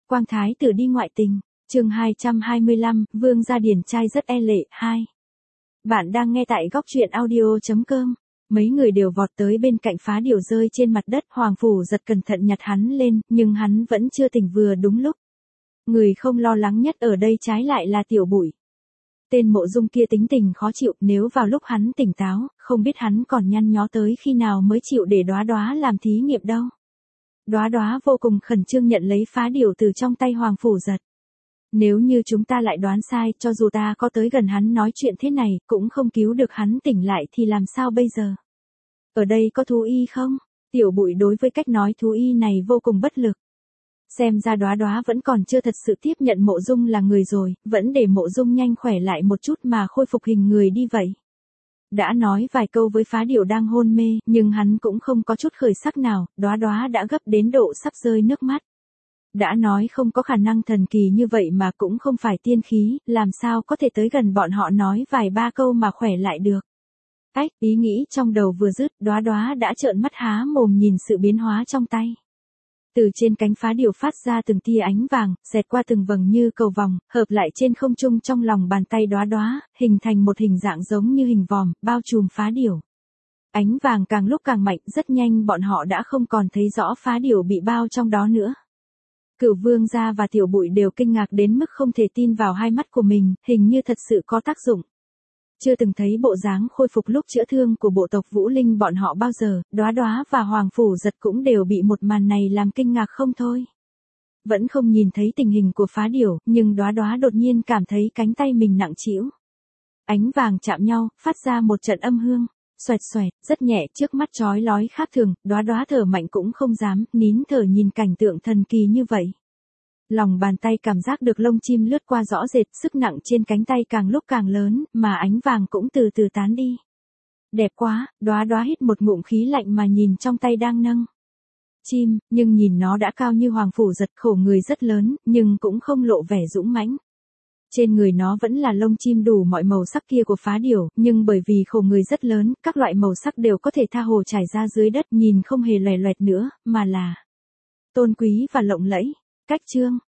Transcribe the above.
Quang thái tử đi ngoại tình. Chương 225, Vương gia điển trai rất e lệ 2. Bạn đang nghe tại góc truyện audio.com. Mấy người đều vọt tới bên cạnh Phá Điểu rơi trên mặt đất, Hoàng Phủ Giật cẩn thận nhặt hắn lên, nhưng hắn vẫn chưa tỉnh vừa đúng lúc. Người không lo lắng nhất ở đây trái lại là Tiểu Bụi. Tên Mộ Dung kia tính tình khó chịu, nếu vào lúc hắn tỉnh táo, không biết hắn còn nhăn nhó tới khi nào mới chịu để Đóa Đóa làm thí nghiệm đâu. Đóa Đóa vô cùng khẩn trương nhận lấy Phá Điểu từ trong tay Hoàng Phủ Giật. Nếu như chúng ta lại đoán sai, cho dù ta có tới gần hắn nói chuyện thế này, cũng không cứu được hắn tỉnh lại thì làm sao bây giờ? Ở đây có thú y không? Tiểu Bụi đối với cách nói thú y này vô cùng bất lực. Xem ra Đóa Đóa vẫn còn chưa thật sự tiếp nhận Mộ Dung là người rồi, vẫn để Mộ Dung nhanh khỏe lại một chút mà khôi phục hình người đi vậy. Đã nói vài câu với Phá Điểu đang hôn mê, nhưng hắn cũng không có chút khởi sắc nào, Đóa Đóa đã gấp đến độ sắp rơi nước mắt. Đã nói không có khả năng thần kỳ như vậy mà cũng không phải tiên khí, làm sao có thể tới gần bọn họ nói vài ba câu mà khỏe lại được. Ý nghĩ trong đầu vừa dứt, Đóa Đóa đã trợn mắt há mồm nhìn sự biến hóa trong tay. Từ trên cánh Phá Điểu phát ra từng tia ánh vàng, xẹt qua từng vầng như cầu vòng, hợp lại trên không trung trong lòng bàn tay Đóa Đóa, hình thành một hình dạng giống như hình vòm, bao trùm Phá Điểu. Ánh vàng càng lúc càng mạnh, rất nhanh bọn họ đã không còn thấy rõ Phá Điểu bị bao trong đó nữa. Cửu Vương gia và Tiểu Bụi đều kinh ngạc đến mức không thể tin vào hai mắt của mình, hình như thật sự có tác dụng. Chưa từng thấy bộ dáng khôi phục lúc chữa thương của bộ tộc Vũ Linh bọn họ bao giờ, Đóa Đóa và Hoàng Phủ Giật cũng đều bị một màn này làm kinh ngạc không thôi. Vẫn không nhìn thấy tình hình của Phá Điểu, nhưng Đóa Đóa đột nhiên cảm thấy cánh tay mình nặng trĩu. Ánh vàng chạm nhau, phát ra một trận âm hương. Xoẹt xoẹt, rất nhẹ, trước mắt chói lói khác thường, Đóa Đóa thở mạnh cũng không dám, nín thở nhìn cảnh tượng thần kỳ như vậy. Lòng bàn tay cảm giác được lông chim lướt qua rõ rệt, sức nặng trên cánh tay càng lúc càng lớn, mà ánh vàng cũng từ từ tán đi. Đẹp quá, Đóa Đóa hít một ngụm khí lạnh mà nhìn trong tay đang nâng chim, nhưng nhìn nó đã cao như Hoàng Phủ Giật, khổ người rất lớn, nhưng cũng không lộ vẻ dũng mãnh. Trên người nó vẫn là lông chim đủ mọi màu sắc kia của Phá Điểu, nhưng bởi vì khổ người rất lớn, các loại màu sắc đều có thể tha hồ trải ra dưới đất, nhìn không hề loè loẹt nữa, mà là tôn quý và lộng lẫy. Cách chương